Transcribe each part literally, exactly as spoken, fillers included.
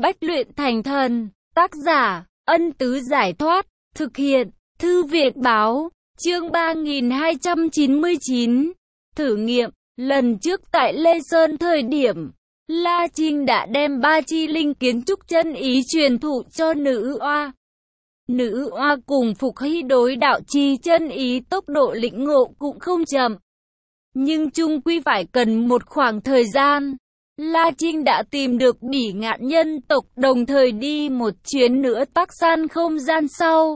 bách luyện thành thần. Tác giả, Ân Tứ Giải Thoát. Thực hiện, Thư viện Báo. Chương ba nghìn hai trăm chín mươi chín. Thử nghiệm. Lần trước tại Lê Sơn thời điểm, La Trinh đã đem ba chi linh kiến trúc chân ý truyền thụ cho nữ oa. Nữ oa cùng Phục Hy đối đạo chi chân ý tốc độ lĩnh ngộ cũng không chậm. Nhưng chung quy phải cần một khoảng thời gian. La Trinh đã tìm được Bỉ Ngạn nhân tộc, đồng thời đi một chuyến nữa Tắc San không gian sau.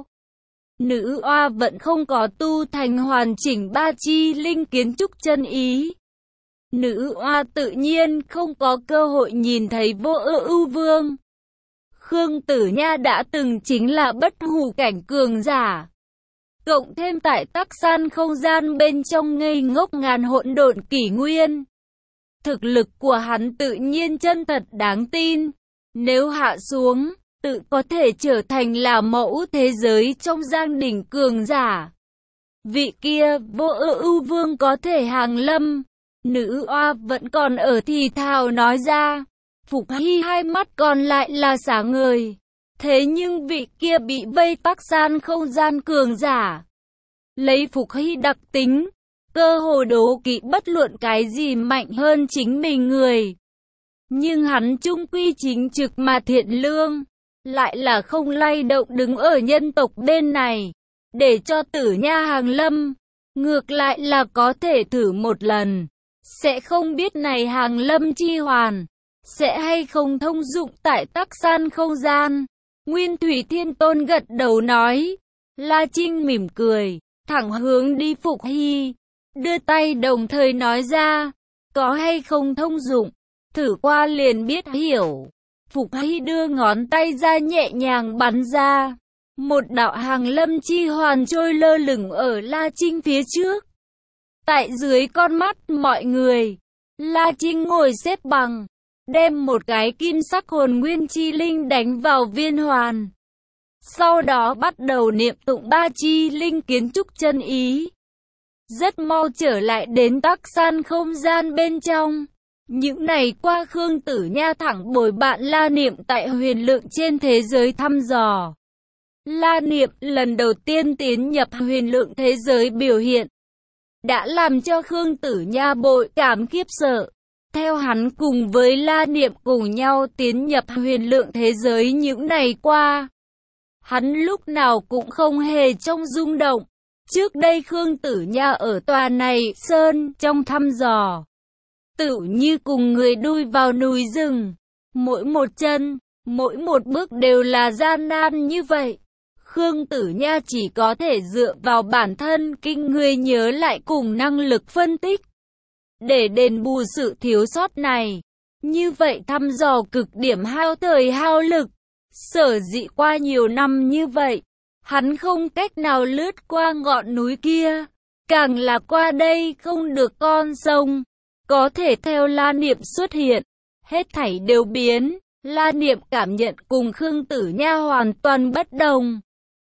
Nữ oa vẫn không có tu thành hoàn chỉnh ba chi linh kiến trúc chân ý. Nữ oa tự nhiên không có cơ hội nhìn thấy Vô Ưu Ưu Vương. Khương Tử Nha đã từng chính là bất hủ cảnh cường giả. Cộng thêm tại Tắc San không gian bên trong ngây ngốc ngàn hỗn độn kỷ nguyên. Thực lực của hắn tự nhiên chân thật đáng tin. Nếu hạ xuống, tự có thể trở thành là mẫu thế giới trong giang đỉnh cường giả. Vị kia, Vô Ưu Ưu Vương có thể hàng lâm. Nữ oa vẫn còn ở thì thào nói ra. Phục Hy hai mắt còn lại là sáng ngời. Thế nhưng vị kia bị vây Tắc San không gian cường giả. Lấy Phục Hy đặc tính, cơ hồ đố kỵ bất luận cái gì mạnh hơn chính mình người. Nhưng hắn chung quy chính trực mà thiện lương, lại là không lay động đứng ở nhân tộc bên này, để cho Tử Nha hàng lâm. Ngược lại là có thể thử một lần, sẽ không biết này hàng lâm chi hoàn, sẽ hay không thông dụng tại Tắc San không gian. Nguyên Thủy Thiên Tôn gật đầu nói. La Trinh mỉm cười, thẳng hướng đi Phục Hy, đưa tay đồng thời nói ra, có hay không thông dụng, thử qua liền biết hiểu. Phục Hy đưa ngón tay ra nhẹ nhàng bắn ra, một đạo hàng lâm chi hoàn trôi lơ lửng ở La Trinh phía trước. Tại dưới con mắt mọi người, La Trinh ngồi xếp bằng, đem một cái kim sắc hồn nguyên chi linh đánh vào viên hoàn. Sau đó bắt đầu niệm tụng ba chi linh kiến trúc chân ý. Rất mau trở lại đến Tắc San không gian bên trong. Những này qua Khương Tử Nha thẳng bồi bạn La Niệm tại huyền lượng trên thế giới thăm dò. La Niệm lần đầu tiên tiến nhập huyền lượng thế giới biểu hiện, đã làm cho Khương Tử Nha bội cảm khiếp sợ. Theo hắn cùng với La Niệm cùng nhau tiến nhập huyền lượng thế giới những ngày qua, hắn lúc nào cũng không hề trong rung động. Trước đây Khương Tử Nha ở tòa này sơn trong thăm dò, tựu như cùng người đuôi vào núi rừng, mỗi một chân, mỗi một bước đều là gian nan như vậy. Khương Tử Nha chỉ có thể dựa vào bản thân kinh người nhớ lại cùng năng lực phân tích, để đền bù sự thiếu sót này. Như vậy thăm dò cực điểm hao thời hao lực. Sở dĩ qua nhiều năm như vậy, hắn không cách nào lướt qua ngọn núi kia, càng là qua đây không được con sông. Có thể theo La Niệm xuất hiện, hết thảy đều biến. La Niệm cảm nhận cùng Khương Tử Nha hoàn toàn bất đồng.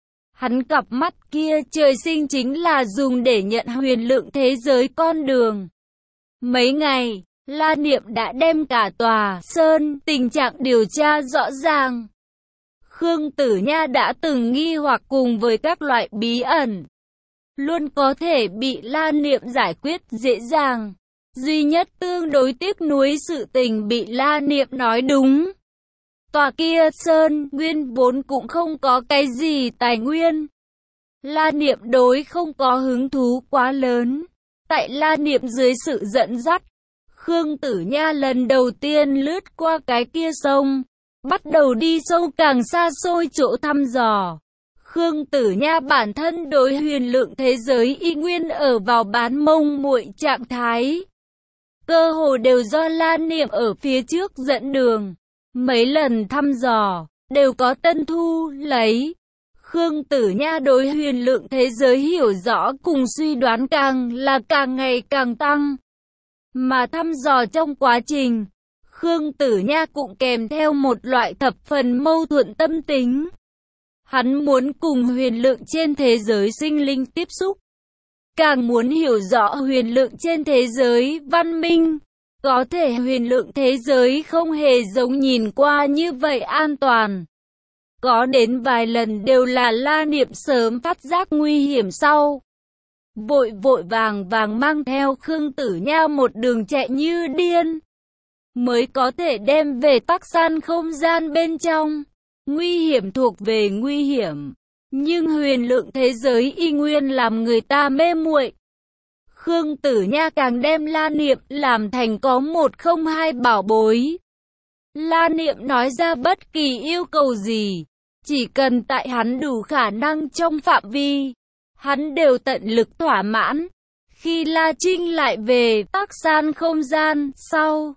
Hắn cặp mắt kia trời sinh chính là dùng để nhận huyền lượng thế giới con đường. Mấy ngày, La Niệm đã đem cả tòa sơn tình trạng điều tra rõ ràng. Khương Tử Nha đã từng nghi hoặc cùng với các loại bí ẩn, luôn có thể bị La Niệm giải quyết dễ dàng. Duy nhất tương đối tiếc nuối sự tình bị La Niệm nói đúng. Tòa kia sơn nguyên vốn cũng không có cái gì tài nguyên. La Niệm đối không có hứng thú quá lớn. Tại La Niệm dưới sự dẫn dắt, Khương Tử Nha lần đầu tiên lướt qua cái kia sông, bắt đầu đi sâu càng xa xôi chỗ thăm dò. Khương Tử Nha bản thân đối huyền lượng thế giới y nguyên ở vào bán mông muội trạng thái. Cơ hồ đều do La Niệm ở phía trước dẫn đường. Mấy lần thăm dò, đều có tân thu lấy. Khương Tử Nha đối huyền lượng thế giới hiểu rõ cùng suy đoán càng là càng ngày càng tăng. Mà thăm dò trong quá trình, Khương Tử Nha cũng kèm theo một loại thập phần mâu thuẫn tâm tính. Hắn muốn cùng huyền lượng trên thế giới sinh linh tiếp xúc, càng muốn hiểu rõ huyền lượng trên thế giới văn minh. Có thể huyền lượng thế giới không hề giống nhìn qua như vậy an toàn. Có đến vài lần đều là La Niệm sớm phát giác nguy hiểm sau. Vội vội vàng vàng mang theo Khương Tử Nha một đường chạy như điên. Mới có thể đem về tắc san không gian bên trong. Nguy hiểm thuộc về nguy hiểm. Nhưng huyền lượng thế giới y nguyên làm người ta mê muội. Khương Tử Nha càng đem La Niệm làm thành có một không hai bảo bối. La Niệm nói ra bất kỳ yêu cầu gì, chỉ cần tại hắn đủ khả năng trong phạm vi, hắn đều tận lực thỏa mãn. Khi La Trinh lại về tắc san không gian sau,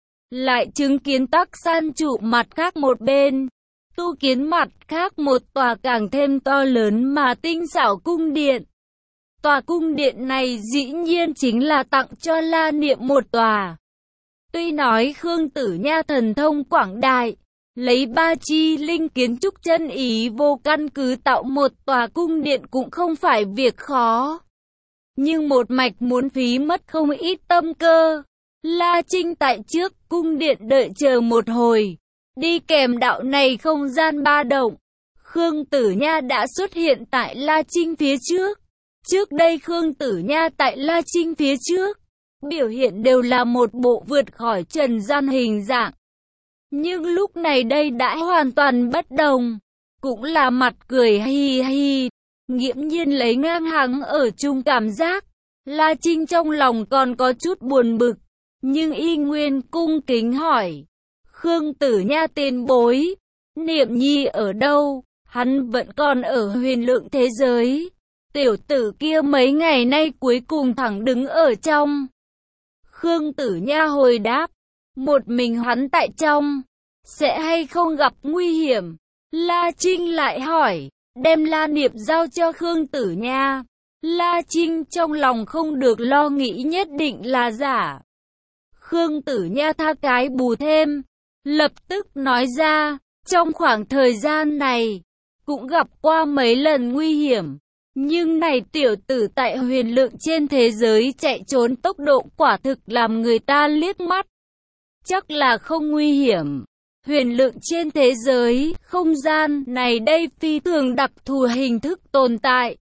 lại chứng kiến tắc san trụ mặt khác một bên, tu kiến mặt khác một tòa càng thêm to lớn mà tinh xảo cung điện. Tòa cung điện này dĩ nhiên chính là tặng cho La Niệm một tòa. Tuy nói Khương Tử Nha thần thông quảng đại, lấy ba chi linh kiến trúc chân ý vô căn cứ tạo một tòa cung điện cũng không phải việc khó. Nhưng một mạch muốn phí mất không ít tâm cơ. La Trinh tại trước cung điện đợi chờ một hồi, đi kèm đạo này không gian ba động. Khương Tử Nha đã xuất hiện tại La Trinh phía trước. Trước đây Khương Tử Nha tại La Trinh phía trước, biểu hiện đều là một bộ vượt khỏi trần gian hình dạng. Nhưng lúc này đây đã hoàn toàn bất đồng, cũng là mặt cười hi hi, nghiễm nhiên lấy ngang hàng ở chung cảm giác. La Trinh trong lòng còn có chút buồn bực, nhưng y nguyên cung kính hỏi, Khương Tử Nha tiền bối, Niệm Nhi ở đâu? Hắn vẫn còn ở huyền lượng thế giới. Tiểu tử kia mấy ngày nay cuối cùng thẳng đứng ở trong. Khương Tử Nha hồi đáp, một mình hắn tại trong, sẽ hay không gặp nguy hiểm? La Trinh lại hỏi, đem La Niệm giao cho Khương Tử Nha. La Trinh trong lòng không được lo nghĩ nhất định là giả. Khương Tử Nha tha cái bù thêm, lập tức nói ra, trong khoảng thời gian này, cũng gặp qua mấy lần nguy hiểm. Nhưng này tiểu tử tại huyền lượng trên thế giới chạy trốn tốc độ quả thực làm người ta liếc mắt. Chắc là không nguy hiểm. Huyền lượng trên thế giới, không gian này đây phi thường đặc thù hình thức tồn tại.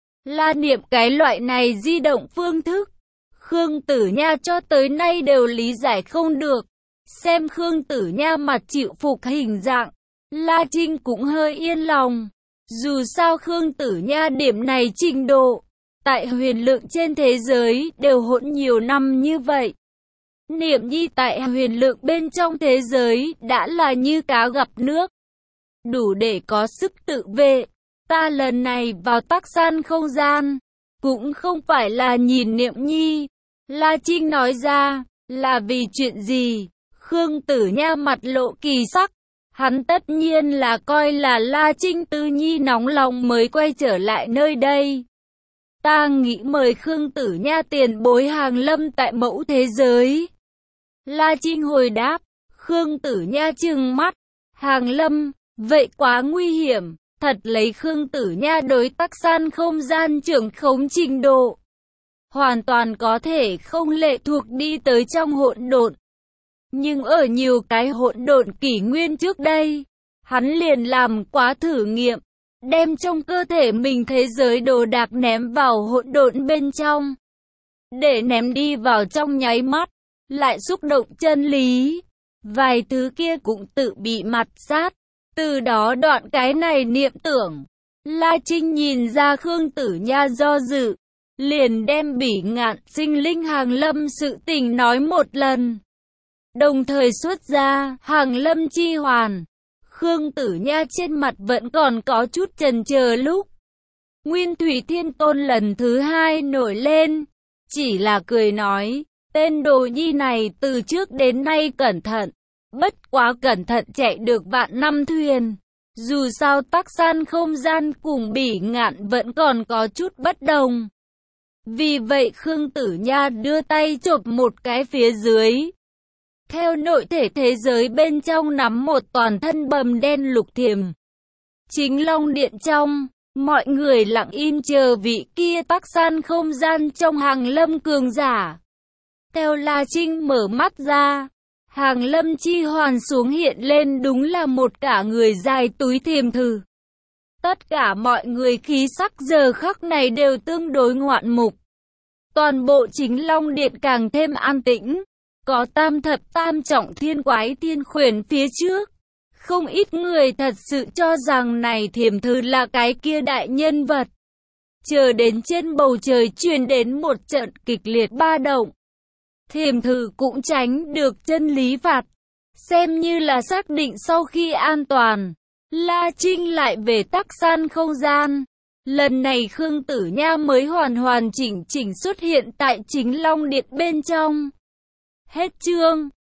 La Niệm cái loại này di động phương thức, Khương Tử Nha cho tới nay đều lý giải không được. Xem Khương Tử Nha mặt chịu phục hình dạng, La Trinh cũng hơi yên lòng. Dù sao Khương Tử Nha điểm này trình độ, tại huyền lượng trên thế giới đều hỗn nhiều năm như vậy. Niệm Nhi tại huyền lượng bên trong thế giới đã là như cá gặp nước, đủ để có sức tự vệ. Ta lần này vào tắc san không gian, cũng không phải là nhìn Niệm Nhi. La Trinh nói ra, là vì chuyện gì? Khương Tử Nha mặt lộ kỳ sắc. Hắn tất nhiên là coi là La Trinh Tư Nhi nóng lòng mới quay trở lại nơi đây. Ta nghĩ mời Khương Tử Nha tiền bối hàng lâm tại mẫu thế giới. La Trinh hồi đáp, Khương Tử Nha trừng mắt, hàng lâm, vậy quá nguy hiểm, thật lấy Khương Tử Nha đối tắc san không gian trưởng khống trình độ. Hoàn toàn có thể không lệ thuộc đi tới trong hỗn độn. Nhưng ở nhiều cái hỗn độn kỷ nguyên trước đây, hắn liền làm quá thử nghiệm, đem trong cơ thể mình thế giới đồ đạc ném vào hỗn độn bên trong. Để ném đi vào trong nháy mắt, lại xúc động chân lý, vài thứ kia cũng tự bị mặt sát. Từ đó đoạn cái này niệm tưởng, La Trinh nhìn ra Khương Tử Nha do dự, liền đem Bỉ Ngạn sinh linh hàng lâm sự tình nói một lần. Đồng thời xuất ra hàng lâm chi hoàn. Khương Tử Nha trên mặt vẫn còn có chút chần chờ lúc Nguyên Thủy Thiên Tôn lần thứ hai nổi lên, chỉ là cười nói, tên đồ nhi này từ trước đến nay cẩn thận, bất quá cẩn thận chạy được vạn năm thuyền. Dù sao tắc san không gian cùng Bỉ Ngạn vẫn còn có chút bất đồng. Vì vậy Khương Tử Nha đưa tay chộp một cái phía dưới. Theo nội thể thế giới bên trong nắm một toàn thân bầm đen lục thiềm. Chính Long Điện trong, mọi người lặng im chờ vị kia tắc san không gian trong hàng lâm cường giả. Theo La Trinh mở mắt ra, hàng Lâm Chi Hoàn xuống hiện lên đúng là một cả người dài túi thiềm thử. Tất cả mọi người khí sắc giờ khắc này đều tương đối ngoạn mục. Toàn bộ Chính Long Điện càng thêm an tĩnh. Có tam thập tam trọng thiên quái thiên khuyển phía trước. Không ít người thật sự cho rằng này thiềm thử là cái kia đại nhân vật. Chờ đến trên bầu trời truyền đến một trận kịch liệt ba động. Thiềm thử cũng tránh được chân lý phạt. Xem như là xác định sau khi an toàn, La Trinh lại về tắc san không gian. Lần này Khương Tử Nha mới hoàn hoàn chỉnh chỉnh xuất hiện tại Chính Long Điện bên trong. Hết chương.